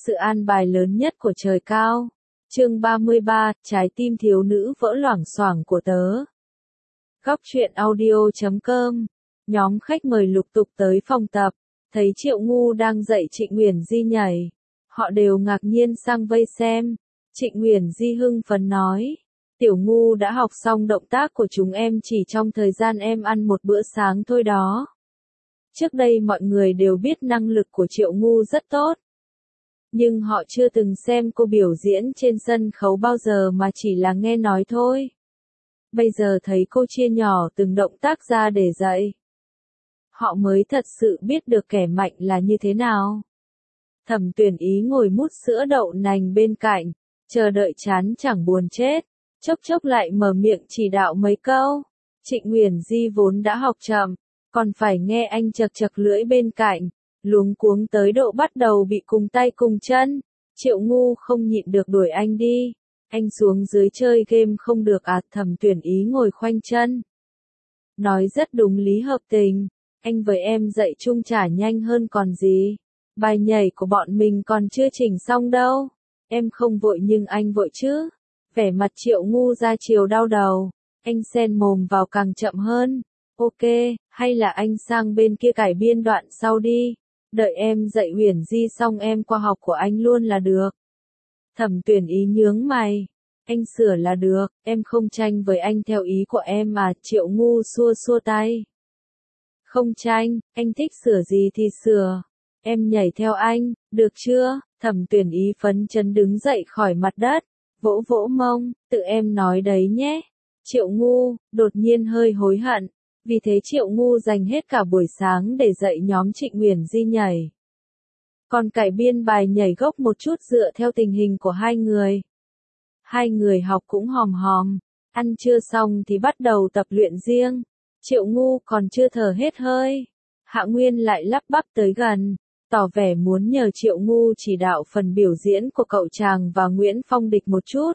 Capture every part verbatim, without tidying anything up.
sự an bài lớn nhất của trời cao. Chương ba mươi ba, trái tim thiếu nữ vỡ loảng xoảng của tớ. Góc truyện audio chấm com. Nhóm khách mời lục tục tới phòng tập, thấy Triệu Ngu đang dạy Trịnh Uyển Di nhảy. Họ đều ngạc nhiên sang vây xem. Trịnh Uyển Di hưng phấn nói, Tiểu Ngu đã học xong động tác của chúng em chỉ trong thời gian em ăn một bữa sáng thôi đó. Trước đây mọi người đều biết năng lực của Triệu Ngu rất tốt. Nhưng họ chưa từng xem cô biểu diễn trên sân khấu bao giờ mà chỉ là nghe nói thôi. Bây giờ thấy cô chia nhỏ từng động tác ra để dạy. Họ mới thật sự biết được kẻ mạnh là như thế nào. Thẩm Tuyển Ý ngồi mút sữa đậu nành bên cạnh, chờ đợi chán chẳng buồn chết, chốc chốc lại mở miệng chỉ đạo mấy câu. Trịnh Uyển Di vốn đã học chậm, còn phải nghe anh chật chật lưỡi bên cạnh, luống cuống tới độ bắt đầu bị cùng tay cùng chân. Triệu Ngu không nhịn được đuổi anh đi. Anh xuống dưới chơi game không được à? Thẩm Tuyển Ý ngồi khoanh chân. Nói rất đúng lý hợp tình, anh với em dạy chung chả nhanh hơn còn gì. Bài nhảy của bọn mình còn chưa chỉnh xong đâu. Em không vội nhưng anh vội chứ. Vẻ mặt Triệu Ngu ra chiều đau đầu. Anh xen mồm vào càng chậm hơn. Ok, hay là anh sang bên kia cải biên đoạn sau đi. Đợi em dạy Uyển Di xong em qua học của anh luôn là được. Thẩm Tuyển Ý nhướng mày. Anh sửa là được, em không tranh với anh theo ý của em mà. Triệu Ngu xua xua tay. Không tranh, anh thích sửa gì thì sửa. Em nhảy theo anh, được chưa? Thẩm Tuyển Ý phấn chấn đứng dậy khỏi mặt đất, vỗ vỗ mông, tự em nói đấy nhé. Triệu Ngu, đột nhiên hơi hối hận. Vì thế Triệu Ngu dành hết cả buổi sáng để dạy nhóm Trịnh Uyển Di nhảy. Còn cải biên bài nhảy gốc một chút dựa theo tình hình của hai người. Hai người học cũng hòm hòm, ăn trưa xong thì bắt đầu tập luyện riêng. Triệu Ngu còn chưa thở hết hơi. Hạ Nguyên lại lắp bắp tới gần, tỏ vẻ muốn nhờ Triệu Ngu chỉ đạo phần biểu diễn của cậu chàng và Nguyễn Phong Địch một chút.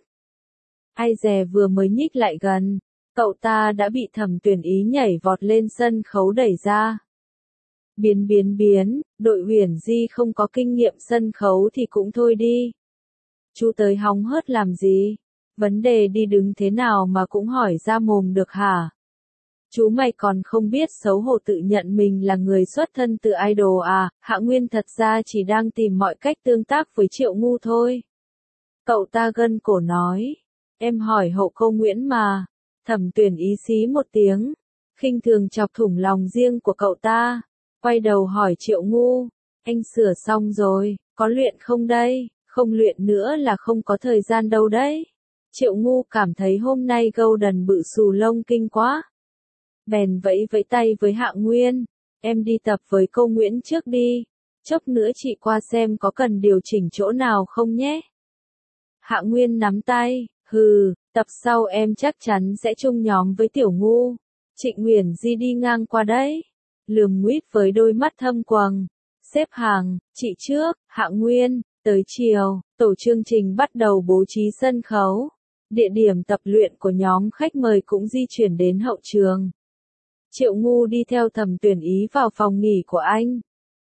Ai dè vừa mới nhích lại gần, cậu ta đã bị Thẩm Tuyển Ý nhảy vọt lên sân khấu đẩy ra. Biến biến biến, đội Uyển Di không có kinh nghiệm sân khấu thì cũng thôi đi. Chú tới hóng hớt làm gì? Vấn đề đi đứng thế nào mà cũng hỏi ra mồm được hả? Chú mày còn không biết xấu hổ tự nhận mình là người xuất thân từ idol à? Hạ Nguyên thật ra chỉ đang tìm mọi cách tương tác với Triệu Ngu thôi. Cậu ta gân cổ nói. Em hỏi hậu câu Nguyễn mà. Thẩm Tuyển Ý xí một tiếng, khinh thường chọc thủng lòng riêng của cậu ta. Quay đầu hỏi Triệu Ngu. Anh sửa xong rồi, có luyện không đây? Không luyện nữa là không có thời gian đâu đấy. Triệu Ngu cảm thấy hôm nay Golden bự xù lông kinh quá. Bèn vẫy vẫy tay với Hạ Nguyên. Em đi tập với cô Nguyễn trước đi. Chốc nữa chị qua xem có cần điều chỉnh chỗ nào không nhé. Hạ Nguyên nắm tay. Hừ, tập sau em chắc chắn sẽ chung nhóm với Tiểu Ngu. Trịnh Uyển Di đi ngang qua đấy. Lườm nguýt với đôi mắt thâm quầng. Xếp hàng, chị trước, Hạ Nguyên. Tới chiều, tổ chương trình bắt đầu bố trí sân khấu. Địa điểm tập luyện của nhóm khách mời cũng di chuyển đến hậu trường. Triệu Ngu đi theo Thẩm Tuyển Ý vào phòng nghỉ của anh.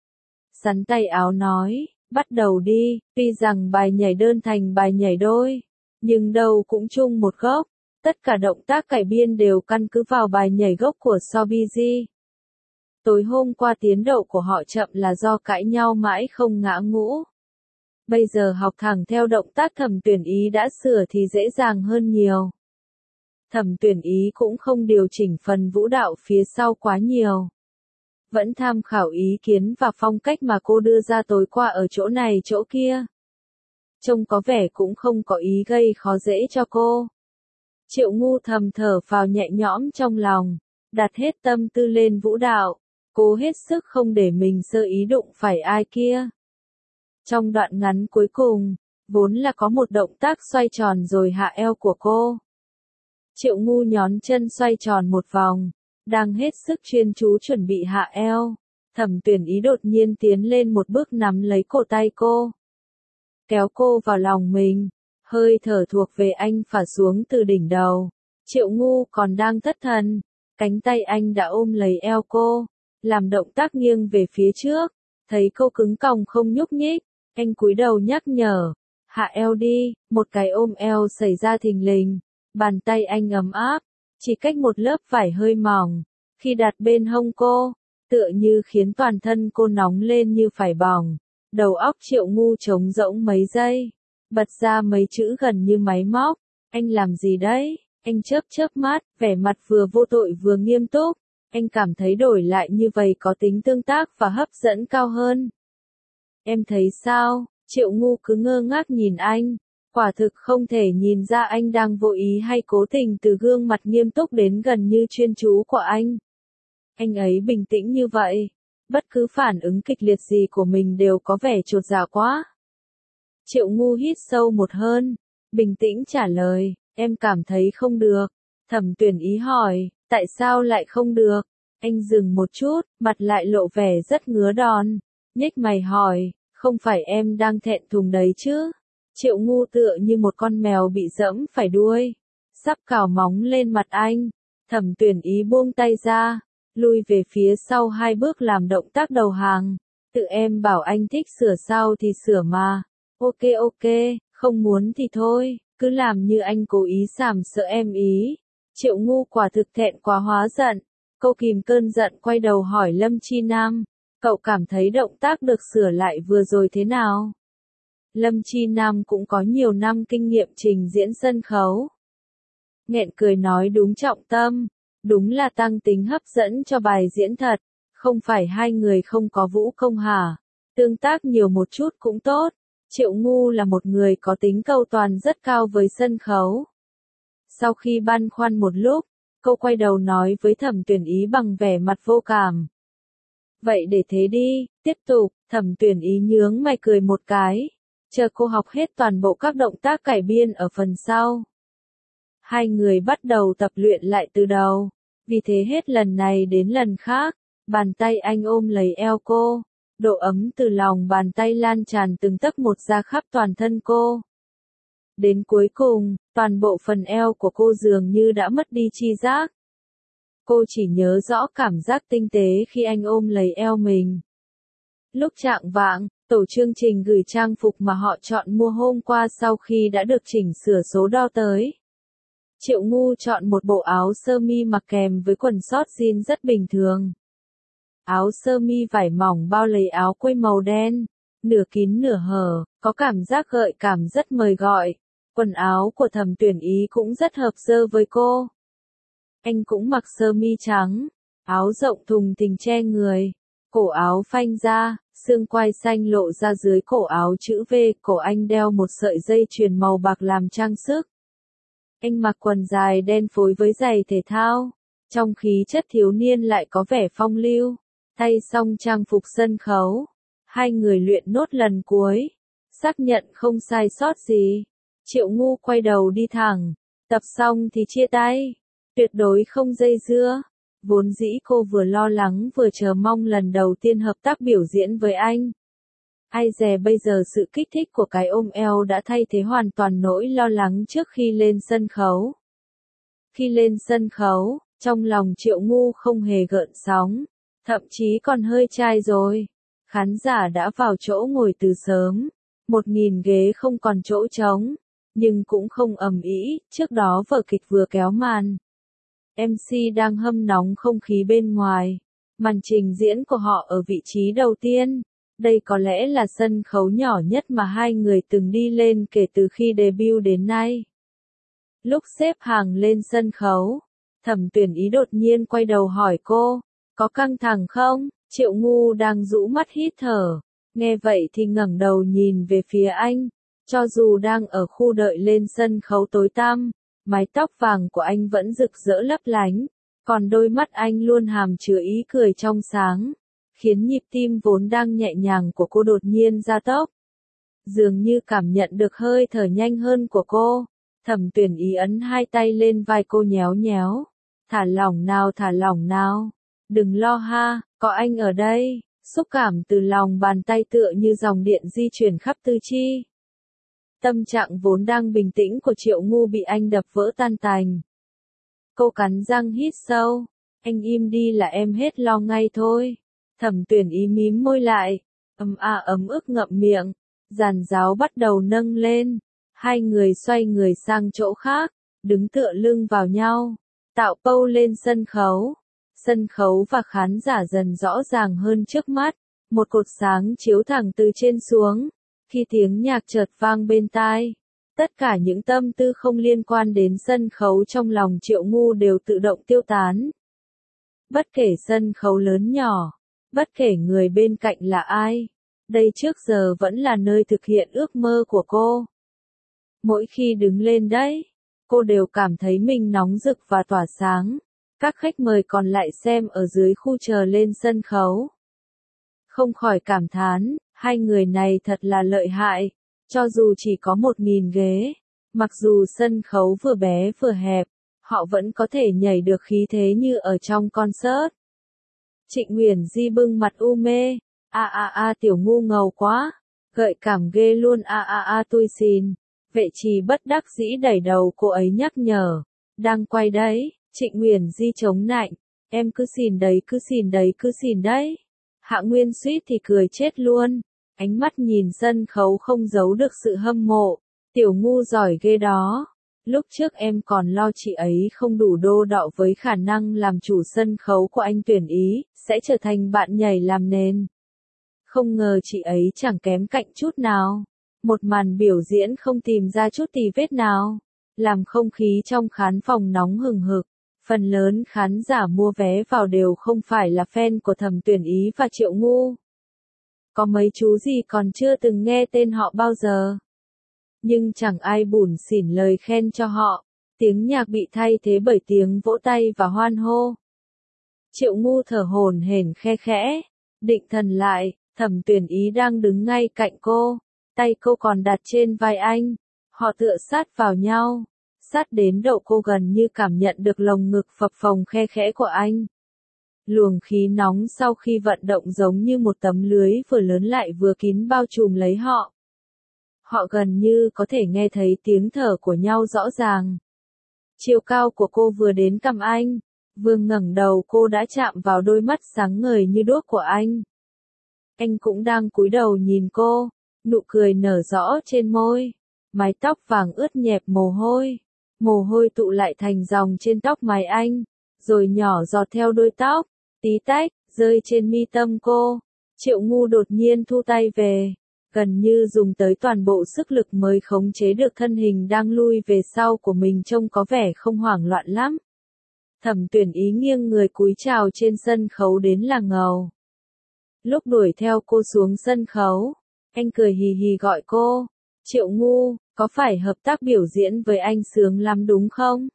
Sắn tay áo nói, bắt đầu đi, tuy rằng bài nhảy đơn thành bài nhảy đôi, nhưng đâu cũng chung một gốc. Tất cả động tác cải biên đều căn cứ vào bài nhảy gốc của Sobiji. Tối hôm qua tiến độ của họ chậm là do cãi nhau mãi không ngã ngũ. Bây giờ học thẳng theo động tác Thẩm Tuyển Ý đã sửa thì dễ dàng hơn nhiều. Thẩm Tuyển Ý cũng không điều chỉnh phần vũ đạo phía sau quá nhiều. Vẫn tham khảo ý kiến và phong cách mà cô đưa ra tối qua ở chỗ này chỗ kia. Trông có vẻ cũng không có ý gây khó dễ cho cô. Triệu Ngu thầm thở phào nhẹ nhõm trong lòng, đặt hết tâm tư lên vũ đạo, cố hết sức không để mình sơ ý đụng phải ai kia. Trong đoạn ngắn cuối cùng, vốn là có một động tác xoay tròn rồi hạ eo của cô. Triệu Ngu nhón chân xoay tròn một vòng, đang hết sức chuyên chú chuẩn bị hạ eo. Thẩm Tuyển Ý đột nhiên tiến lên một bước nắm lấy cổ tay cô, kéo cô vào lòng mình, hơi thở thuộc về anh phả xuống từ đỉnh đầu. Triệu Ngu còn đang thất thần, cánh tay anh đã ôm lấy eo cô, làm động tác nghiêng về phía trước, thấy cô cứng còng không nhúc nhích, Anh cúi đầu nhắc nhở, hạ eo đi, một cái ôm eo xảy ra thình lình, bàn tay anh ấm áp, chỉ cách một lớp vải hơi mỏng, khi đặt bên hông cô, tựa như khiến toàn thân cô nóng lên như phải bỏng, đầu óc Triệu Ngu trống rỗng mấy giây, bật ra mấy chữ gần như máy móc, anh làm gì đấy, anh chớp chớp mắt, vẻ mặt vừa vô tội vừa nghiêm túc, anh cảm thấy đổi lại như vậy có tính tương tác và hấp dẫn cao hơn. Em thấy sao? Triệu Ngu cứ ngơ ngác nhìn anh, quả thực không thể nhìn ra anh đang vô ý hay cố tình từ gương mặt nghiêm túc đến gần như chuyên chú của anh. Anh ấy bình tĩnh như vậy, bất cứ phản ứng kịch liệt gì của mình đều có vẻ chột dạ quá. Triệu Ngu hít sâu một hơi, bình tĩnh trả lời, em cảm thấy không được. Thẩm Tuyển Ý hỏi, tại sao lại không được? Anh dừng một chút, mặt lại lộ vẻ rất ngứa đòn, nhếch mày hỏi, không phải em đang thẹn thùng đấy chứ? Triệu Ngu tựa như một con mèo bị dẫm phải đuôi, sắp cào móng lên mặt anh. Thẩm Tuyển Ý buông tay ra, lui về phía sau hai bước làm động tác đầu hàng. Tự em bảo anh thích sửa sao thì sửa mà. Ok ok, không muốn thì thôi, cứ làm như anh cố ý sàm sợ em ý. Triệu Ngu quả thực thẹn quá hóa giận. Cô kìm cơn giận quay đầu hỏi Lâm Chi Nam, cậu cảm thấy động tác được sửa lại vừa rồi thế nào? Lâm Chi Nam cũng có nhiều năm kinh nghiệm trình diễn sân khấu. Nghẹn cười nói đúng trọng tâm, đúng là tăng tính hấp dẫn cho bài diễn thật, không phải hai người không có vũ công hả? Tương tác nhiều một chút cũng tốt. Triệu Ngu là một người có tính cầu toàn rất cao với sân khấu. Sau khi băn khoăn một lúc, cô quay đầu nói với Thẩm Tuyển Ý bằng vẻ mặt vô cảm. Vậy để thế đi, tiếp tục. Thẩm Tuyển Ý nhướng mày cười một cái, chờ cô học hết toàn bộ các động tác cải biên ở phần sau. Hai người bắt đầu tập luyện lại từ đầu, vì thế hết lần này đến lần khác, bàn tay anh ôm lấy eo cô, độ ấm từ lòng bàn tay lan tràn từng tấc một ra khắp toàn thân cô. Đến cuối cùng, toàn bộ phần eo của cô dường như đã mất đi tri giác. Cô chỉ nhớ rõ cảm giác tinh tế khi anh ôm lấy eo mình. Lúc chạng vạng, tổ chương trình gửi trang phục mà họ chọn mua hôm qua sau khi đã được chỉnh sửa số đo tới. Triệu Ngu chọn một bộ áo sơ mi mặc kèm với quần short jean rất bình thường. Áo sơ mi vải mỏng bao lấy áo quây màu đen, nửa kín nửa hở, có cảm giác gợi cảm rất mời gọi. Quần áo của Thẩm Tuyển Ý cũng rất hợp dơ với cô. Anh cũng mặc sơ mi trắng, áo rộng thùng thình che người, cổ áo phanh ra, xương quai xanh lộ ra dưới cổ áo chữ V, cổ anh đeo một sợi dây chuyền màu bạc làm trang sức. Anh mặc quần dài đen phối với giày thể thao, trong khí chất thiếu niên lại có vẻ phong lưu. Thay xong trang phục sân khấu, hai người luyện nốt lần cuối, xác nhận không sai sót gì. Triệu Ngu quay đầu đi thẳng, tập xong thì chia tay, tuyệt đối không dây dưa. Vốn dĩ cô vừa lo lắng vừa chờ mong lần đầu tiên hợp tác biểu diễn với anh. Ai dè bây giờ sự kích thích của cái ôm eo đã thay thế hoàn toàn nỗi lo lắng trước khi lên sân khấu. Khi lên sân khấu, trong lòng Triệu Ngu không hề gợn sóng, thậm chí còn hơi chai rồi. Khán giả đã vào chỗ ngồi từ sớm, một nghìn ghế không còn chỗ trống, nhưng cũng không ầm ĩ, trước đó vở kịch vừa kéo màn. em xê đang hâm nóng không khí bên ngoài, màn trình diễn của họ ở vị trí đầu tiên. Đây có lẽ là sân khấu nhỏ nhất mà hai người từng đi lên kể từ khi debut đến nay. Lúc xếp hàng lên sân khấu, Thẩm Tuyển Ý đột nhiên quay đầu hỏi cô, có căng thẳng không? Triệu Ngu đang rũ mắt hít thở, nghe vậy thì ngẩng đầu nhìn về phía anh, cho dù đang ở khu đợi lên sân khấu tối tăm, mái tóc vàng của anh vẫn rực rỡ lấp lánh, còn đôi mắt anh luôn hàm chứa ý cười trong sáng, khiến nhịp tim vốn đang nhẹ nhàng của cô đột nhiên gia tốc. Dường như cảm nhận được hơi thở nhanh hơn của cô, Thẩm Tuyển Ý ấn hai tay lên vai cô nhéo nhéo, thả lỏng nào thả lỏng nào, đừng lo ha, có anh ở đây. Xúc cảm từ lòng bàn tay tựa như dòng điện di chuyển khắp tư chi. Tâm trạng vốn đang bình tĩnh của Triệu Ngu bị anh đập vỡ tan tành. Cô cắn răng hít sâu, anh im đi là em hết lo ngay thôi. Thẩm Tuyển Ý mím môi lại, ấm a ấm ức ngậm miệng, Giàn giáo bắt đầu nâng lên, hai người xoay người sang chỗ khác, đứng tựa lưng vào nhau, tạo pose lên sân khấu. Sân khấu và khán giả dần rõ ràng hơn trước mắt, một cột sáng chiếu thẳng từ trên xuống, khi tiếng nhạc chợt vang bên tai. Tất cả những tâm tư không liên quan đến sân khấu trong lòng Triệu Ngu đều tự động tiêu tán. Bất kể sân khấu lớn nhỏ, bất kể người bên cạnh là ai, đây trước giờ vẫn là nơi thực hiện ước mơ của cô. Mỗi khi đứng lên đấy, cô đều cảm thấy mình nóng rực và tỏa sáng. Các khách mời còn lại xem ở dưới khu chờ lên sân khấu, không khỏi cảm thán, hai người này thật là lợi hại, cho dù chỉ có một nghìn ghế, mặc dù sân khấu vừa bé vừa hẹp, họ vẫn có thể nhảy được khí thế như ở trong concert. Trịnh Uyển Di bưng mặt u mê, a a a tiểu ngu ngầu quá, gợi cảm ghê luôn a a a tui xin. Vệ Trì bất đắc dĩ đẩy đầu cô ấy nhắc nhở, đang quay đấy. Trịnh Uyển Di chống nạnh, em cứ xìn đấy cứ xìn đấy cứ xìn đấy. Hạ Nguyên suýt thì cười chết luôn, ánh mắt nhìn sân khấu không giấu được sự hâm mộ, tiểu ngu giỏi ghê đó. Lúc trước em còn lo chị ấy không đủ đô đọ với khả năng làm chủ sân khấu của anh tuyển ý, sẽ trở thành bạn nhảy làm nền. Không ngờ chị ấy chẳng kém cạnh chút nào. Một màn biểu diễn không tìm ra chút tì vết nào, làm không khí trong khán phòng nóng hừng hực. Phần lớn khán giả mua vé vào đều không phải là fan của Thẩm Tuyển Ý và Triệu Ngu. Có mấy chú gì còn chưa từng nghe tên họ bao giờ. Nhưng chẳng ai bủn xỉn lời khen cho họ, tiếng nhạc bị thay thế bởi tiếng vỗ tay và hoan hô. Triệu Ngu thở hổn hển khe khẽ, định thần lại, Thẩm Tuyển Ý đang đứng ngay cạnh cô, tay cô còn đặt trên vai anh, họ tựa sát vào nhau. Sát đến độ cô gần như cảm nhận được lồng ngực phập phồng khe khẽ của anh. Luồng khí nóng sau khi vận động giống như một tấm lưới vừa lớn lại vừa kín bao trùm lấy họ. Họ gần như có thể nghe thấy tiếng thở của nhau rõ ràng. Chiều cao của cô vừa đến cằm anh, vừa ngẩng đầu cô đã chạm vào đôi mắt sáng ngời như đuốc của anh. Anh cũng đang cúi đầu nhìn cô, nụ cười nở rõ trên môi, mái tóc vàng ướt nhẹp mồ hôi. Mồ hôi tụ lại thành dòng trên tóc mái anh, rồi nhỏ giọt theo đuôi tóc, tí tách, rơi trên mi tâm cô. Triệu Ngu đột nhiên thu tay về, gần như dùng tới toàn bộ sức lực mới khống chế được thân hình đang lui về sau của mình trông có vẻ không hoảng loạn lắm. Thẩm Tuyển Ý nghiêng người cúi chào trên sân khấu đến là ngầu. Lúc đuổi theo cô xuống sân khấu, anh cười hì hì gọi cô, Triệu Ngu, có phải hợp tác biểu diễn với anh sướng lắm đúng không?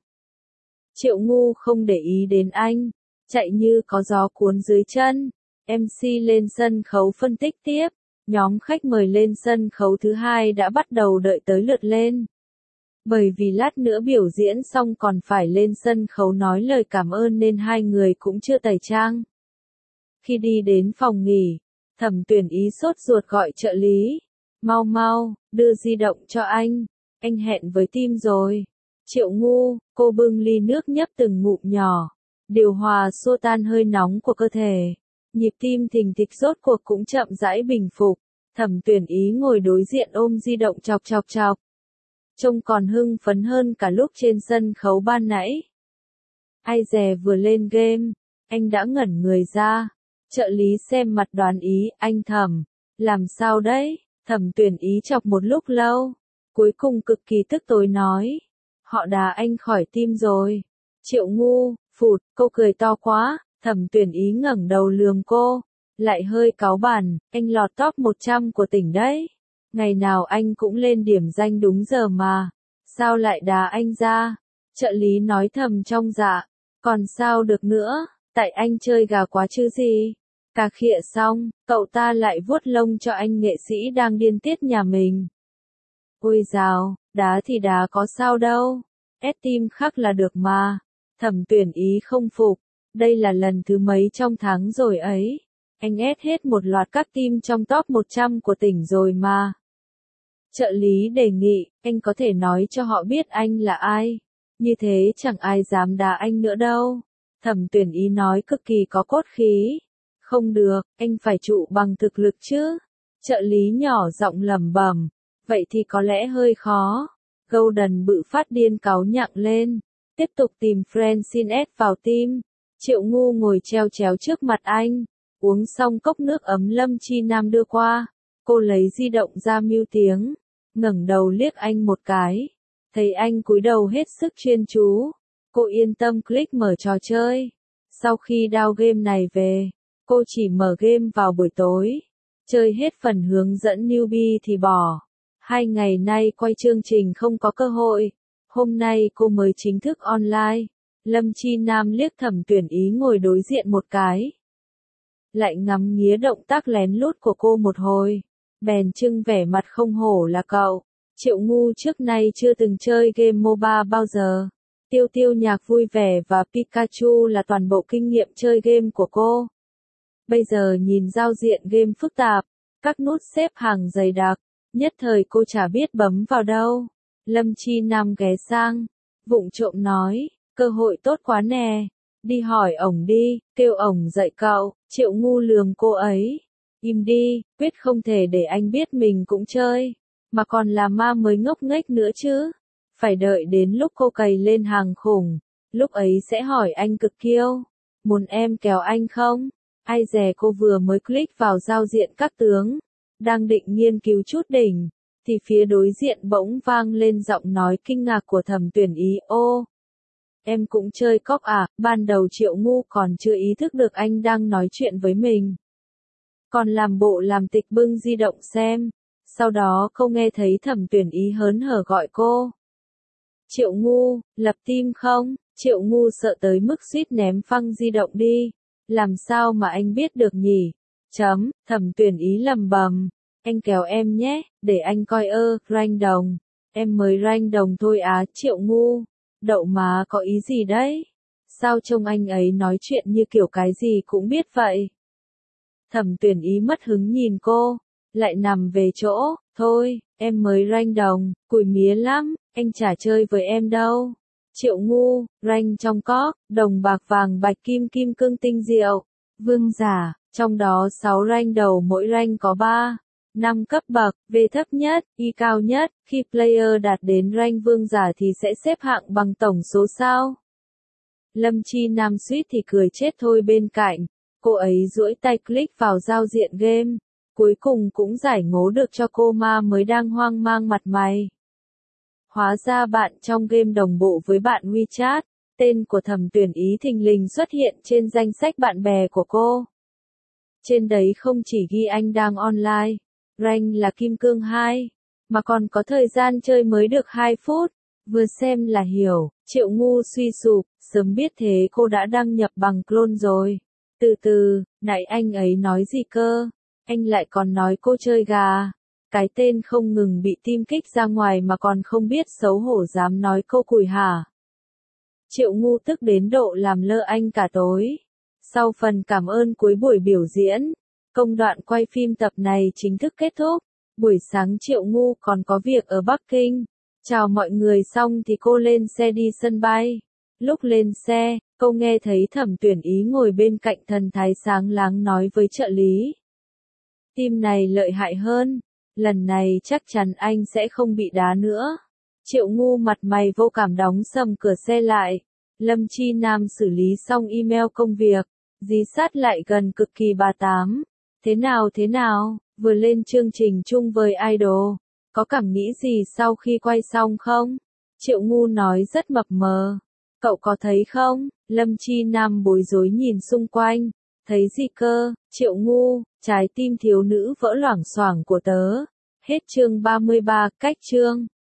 Triệu Ngu không để ý đến anh, chạy như có gió cuốn dưới chân. em xê lên sân khấu phân tích tiếp, nhóm khách mời lên sân khấu thứ hai đã bắt đầu đợi tới lượt lên. Bởi vì lát nữa biểu diễn xong còn phải lên sân khấu nói lời cảm ơn nên hai người cũng chưa tẩy trang. Khi đi đến phòng nghỉ, Thẩm Tuyển Ý sốt ruột gọi trợ lý. Mau mau, đưa di động cho anh, anh hẹn với team rồi. Triệu Ngu, cô bưng ly nước nhấp từng ngụm nhỏ, điều hòa xua tan hơi nóng của cơ thể. Nhịp tim thình thịch rốt cuộc cũng chậm rãi bình phục. Thẩm Tuyển Ý ngồi đối diện ôm di động chọc chọc chọc. Trông còn hưng phấn hơn cả lúc trên sân khấu ban nãy. Ai dè vừa lên game, anh đã ngẩn người ra. Trợ lý xem mặt đoán ý, anh Thẩm, làm sao đấy? Thẩm Tuyển Ý chọc một lúc lâu, cuối cùng cực kỳ tức tối nói, họ đá anh khỏi team rồi. Triệu Ngu, phụt, cô cười to quá. Thẩm Tuyển Ý ngẩng đầu lườm cô, lại hơi cáu bẳn, anh lọt top một trăm của tỉnh đấy. Ngày nào anh cũng lên điểm danh đúng giờ mà, sao lại đá anh ra? Trợ lý nói thầm trong dạ, còn sao được nữa, tại anh chơi gà quá chứ gì. Cà khịa xong, cậu ta lại vuốt lông cho anh nghệ sĩ đang điên tiết nhà mình. Ôi dào, đá thì đá có sao đâu, ép team khác là được mà. Thẩm Tuyển Ý không phục, đây là lần thứ mấy trong tháng rồi ấy. Anh ép hết một loạt các team trong top một trăm của tỉnh rồi mà. Trợ lý đề nghị, anh có thể nói cho họ biết anh là ai. Như thế chẳng ai dám đá anh nữa đâu. Thẩm Tuyển Ý nói cực kỳ có cốt khí. Không được, anh phải trụ bằng thực lực chứ. Trợ lý nhỏ giọng lẩm bẩm, vậy thì có lẽ hơi khó. Golden bự phát điên cáu nhặng lên, tiếp tục tìm Francines vào tim. Triệu Ngu ngồi treo chéo trước mặt anh, uống xong cốc nước ấm Lâm Chi Nam đưa qua, cô lấy di động ra mưu tiếng, ngẩng đầu liếc anh một cái, thấy anh cúi đầu hết sức chuyên chú, cô yên tâm click mở trò chơi. Sau khi download game này về, cô chỉ mở game vào buổi tối, chơi hết phần hướng dẫn newbie thì bỏ. Hai ngày nay quay chương trình không có cơ hội, hôm nay cô mới chính thức online. Lâm Chi Nam liếc Thẩm Tuyển Ý ngồi đối diện một cái, lại ngắm nghía động tác lén lút của cô một hồi, bèn trưng vẻ mặt không hổ là cậu. Triệu Ngu trước nay chưa từng chơi game MOBA bao giờ. Tiêu Tiêu Nhạc Vui Vẻ và Pikachu là toàn bộ kinh nghiệm chơi game của cô. Bây giờ nhìn giao diện game phức tạp, các nút xếp hàng dày đặc, nhất thời cô chả biết bấm vào đâu. Lâm Chi Nam ghé sang, vụng trộm nói, cơ hội tốt quá nè, đi hỏi ổng đi, kêu ổng dạy cậu. Triệu Ngu lườm cô ấy, im đi, quyết không thể để anh biết mình cũng chơi, mà còn là ma mới ngốc nghếch nữa chứ. Phải đợi đến lúc cô cày lên hàng khủng, lúc ấy sẽ hỏi anh cực kiêu, muốn em kéo anh không? Ai dè cô vừa mới click vào giao diện các tướng, đang định nghiên cứu chút đỉnh, thì phía đối diện bỗng vang lên giọng nói kinh ngạc của Thẩm Tuyển Ý. Ô, em cũng chơi cóc à? Ban đầu Triệu Ngu còn chưa ý thức được anh đang nói chuyện với mình, còn làm bộ làm tịch bưng di động xem. Sau đó cô nghe thấy Thẩm Tuyển Ý hớn hở gọi cô. Triệu Ngu, lập tim không? Triệu Ngu sợ tới mức suýt ném phăng di động đi. Làm sao mà anh biết được nhỉ? Chấm, Thẩm Tuyển Ý lầm bầm. Anh kéo em nhé, để anh coi ơ, rank đồng. Em mới rank đồng thôi á. Triệu Ngu, đậu má có ý gì đấy? Sao trông anh ấy nói chuyện như kiểu cái gì cũng biết vậy? Thẩm Tuyển Ý mất hứng nhìn cô, lại nằm về chỗ. Thôi, em mới rank đồng, cùi mía lắm, anh chả chơi với em đâu. Triệu Ngu, rank trong cóc, đồng bạc vàng bạch kim kim cương tinh diệu, vương giả, trong đó sáu rank đầu mỗi rank có ba, năm cấp bậc, V thấp nhất, Y cao nhất, khi player đạt đến rank vương giả thì sẽ xếp hạng bằng tổng số sao. Lâm Chi Nam suýt thì cười chết thôi bên cạnh, cô ấy duỗi tay click vào giao diện game, cuối cùng cũng giải ngố được cho cô ma mới đang hoang mang mặt mày. Hóa ra bạn trong game đồng bộ với bạn WeChat, tên của Thẩm Tuyển Ý thình lình xuất hiện trên danh sách bạn bè của cô. Trên đấy không chỉ ghi anh đang online, rank là Kim Cương hai, mà còn có thời gian chơi mới được hai phút, vừa xem là hiểu. Triệu Ngu suy sụp, sớm biết thế cô đã đăng nhập bằng clone rồi. Từ từ, nãy anh ấy nói gì cơ? Anh lại còn nói cô chơi gà. Cái tên không ngừng bị tim kích ra ngoài mà còn không biết xấu hổ dám nói cô cùi hả? Triệu Ngu tức đến độ làm lơ anh cả tối. Sau phần cảm ơn cuối buổi biểu diễn, công đoạn quay phim tập này chính thức kết thúc. Buổi sáng Triệu Ngu còn có việc ở Bắc Kinh. Chào mọi người xong thì cô lên xe đi sân bay. Lúc lên xe, cô nghe thấy Thẩm Tuyển Ý ngồi bên cạnh thần thái sáng láng nói với trợ lý. Team này lợi hại hơn, lần này chắc chắn anh sẽ không bị đá nữa. Triệu Ngu mặt mày vô cảm đóng sầm cửa xe lại. Lâm Chi Nam xử lý xong email công việc, dí sát lại gần cực kỳ bà tám. Thế nào thế nào, vừa lên chương trình chung với idol, có cảm nghĩ gì sau khi quay xong không? Triệu Ngu nói rất mập mờ. Cậu có thấy không? Lâm Chi Nam bối rối nhìn xung quanh. Thấy gì cơ? Triệu Ngu, trái tim thiếu nữ vỡ loảng xoảng của tớ. Hết chương ba mươi ba, cách chương.